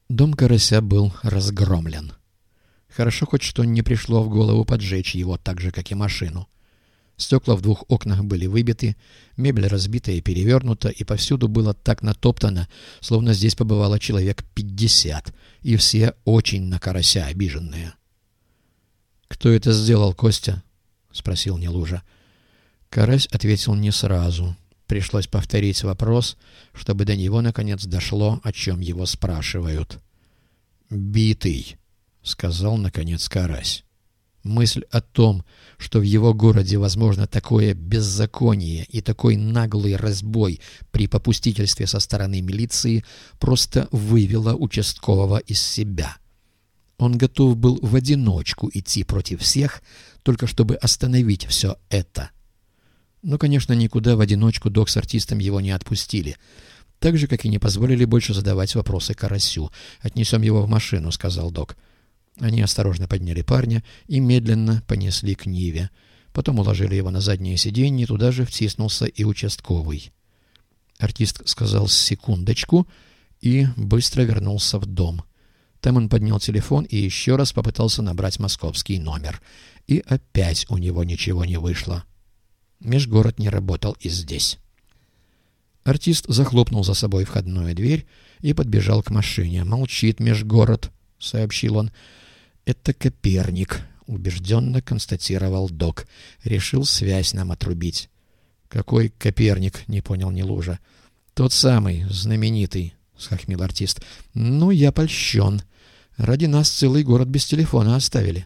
Дом Карася был разгромлен. Хорошо хоть что не пришло в голову поджечь его так же, как и машину. Стекла в 2 окнах были выбиты, мебель разбита и перевернута, и повсюду было так натоптано, словно здесь побывало человек 50, и все очень на Карася обиженные. «Кто это сделал, Костя?» — спросил Нелужа. Карась ответил не сразу. Пришлось повторить вопрос, чтобы до него наконец дошло, о чем его спрашивают. «Битый», — сказал наконец Карась. Мысль о том, что в его городе возможно такое беззаконие и такой наглый разбой при попустительстве со стороны милиции, просто вывела участкового из себя. Он готов был в одиночку идти против всех, только чтобы остановить все это. Но, конечно, никуда в одиночку док с артистом его не отпустили. Так же, как и не позволили больше задавать вопросы Карасю. «Отнесем его в машину», — сказал док. Они осторожно подняли парня и медленно понесли к Ниве. Потом уложили его на заднее сиденье, туда же втиснулся и участковый. Артист сказал «секундочку» и быстро вернулся в дом. Там он поднял телефон и еще раз попытался набрать московский номер. И опять у него ничего не вышло. Межгород не работал и здесь. Артист захлопнул за собой входную дверь и подбежал к машине. «Молчит Межгород», — сообщил он. «Это Коперник», — убежденно констатировал док. «Решил связь нам отрубить». «Какой Коперник?» — не понял Нелужа. «Тот самый, знаменитый», — схохмил артист. «Ну, я польщен. Ради нас целый город без телефона оставили».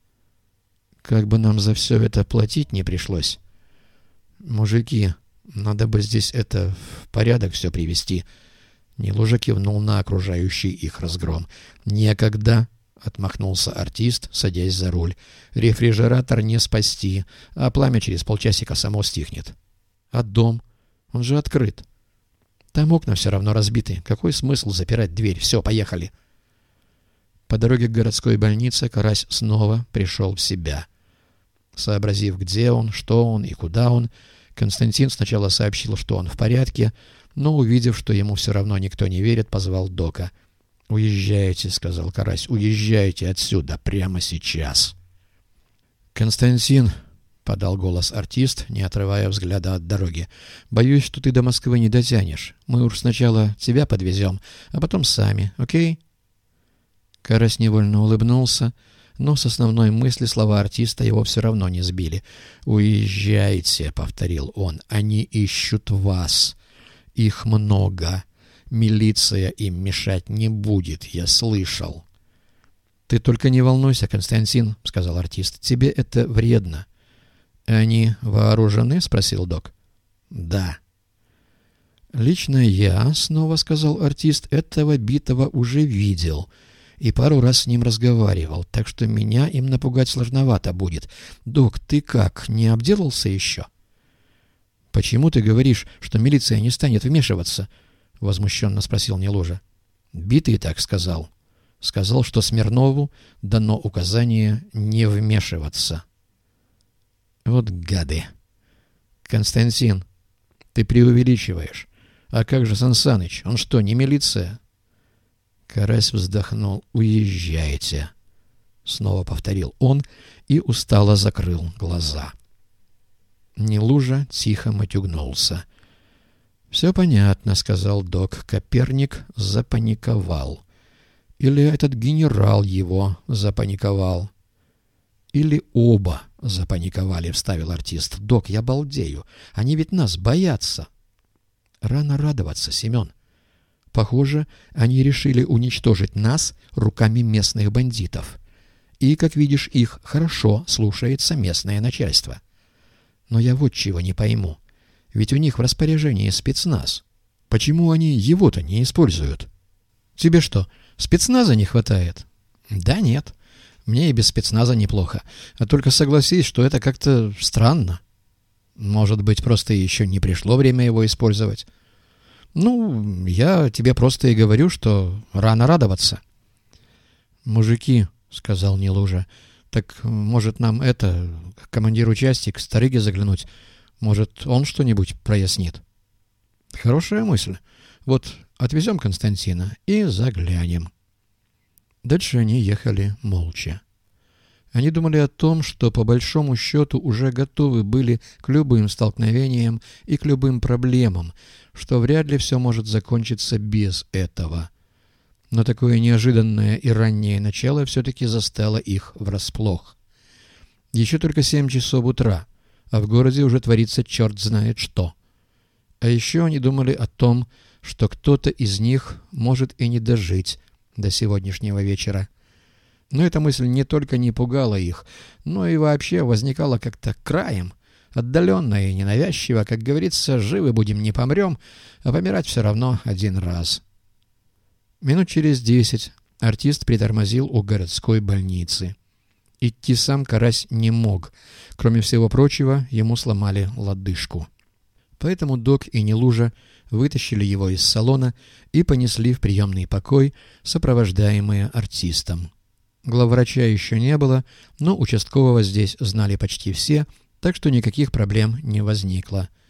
«Как бы нам за все это платить не пришлось». «Мужики, надо бы здесь это в порядок все привести». Нелужа кивнул на окружающий их разгром. «Некогда», — отмахнулся артист, садясь за руль. «Рефрижератор не спасти, а пламя через полчасика само стихнет». «А дом? Он же открыт». «Там окна все равно разбиты. Какой смысл запирать дверь? Все, поехали». По дороге к городской больнице Карась снова пришел в себя. Сообразив, где он, что он и куда он, Константин сначала сообщил, что он в порядке, но, увидев, что ему все равно никто не верит, позвал дока. «Уезжайте», — сказал Карась, — «уезжайте отсюда прямо сейчас». «Константин», — подал голос артист, не отрывая взгляда от дороги, — «боюсь, что ты до Москвы не дотянешь. Мы уж сначала тебя подвезем, а потом сами, окей?» Карась невольно улыбнулся, но с основной мысли слова артиста его все равно не сбили. «Уезжайте», — повторил он, — «они ищут вас. Их много. Милиция им мешать не будет, я слышал». «Ты только не волнуйся, Константин», — сказал артист, — «тебе это вредно». «Они вооружены?» — спросил док. «Да». «Лично я, — снова сказал артист, — этого битого уже видел и пару раз с ним разговаривал, так что меня им напугать сложновато будет. Док, ты как, не обделался еще?» «Почему ты говоришь, что милиция не станет вмешиваться?» — возмущенно спросил Нелужа. «Битый так сказал. Сказал, что Смирнову дано указание не вмешиваться». «Вот гады!» «Константин, ты преувеличиваешь. А как же Сан Саныч? Он что, не милиция?» Карась вздохнул. «Уезжайте», — снова повторил он и устало закрыл глаза. Нелужа тихо матюгнулся. «Все понятно», — сказал док. «Коперник запаниковал. Или этот генерал его запаниковал. Или оба запаниковали», — вставил артист. «Док, я балдею. Они ведь нас боятся». «Рано радоваться, Семен. Похоже, они решили уничтожить нас руками местных бандитов. И, как видишь, их хорошо слушается местное начальство. Но я вот чего не пойму. Ведь у них в распоряжении спецназ. Почему они его-то не используют? Тебе что, спецназа не хватает?» «Да нет. Мне и без спецназа неплохо. А только согласись, что это как-то странно. Может быть, просто еще не пришло время его использовать. Ну, я тебе просто и говорю, что рано радоваться». «Мужики», — сказал Нелужа, — «так, может, нам к командиру части, к Старыге заглянуть? Может, он что-нибудь прояснит?» «Хорошая мысль. Вот отвезем Константина и заглянем». Дальше они ехали молча. Они думали о том, что по большому счету уже готовы были к любым столкновениям и к любым проблемам, что вряд ли все может закончиться без этого. Но такое неожиданное и раннее начало все-таки застало их врасплох. Еще только 7 часов утра, а в городе уже творится черт знает что. А еще они думали о том, что кто-то из них может и не дожить до сегодняшнего вечера. Но эта мысль не только не пугала их, но и вообще возникала как-то краем, отдаленно и ненавязчиво, как говорится, живы будем, не помрем, а помирать все равно один раз. Минут через 10 артист притормозил у городской больницы. Идти сам Карась не мог. Кроме всего прочего, ему сломали лодыжку. Поэтому док и Нелужа вытащили его из салона и понесли в приемный покой, сопровождаемые артистом. Главврача еще не было, но участкового здесь знали почти все, так что никаких проблем не возникло.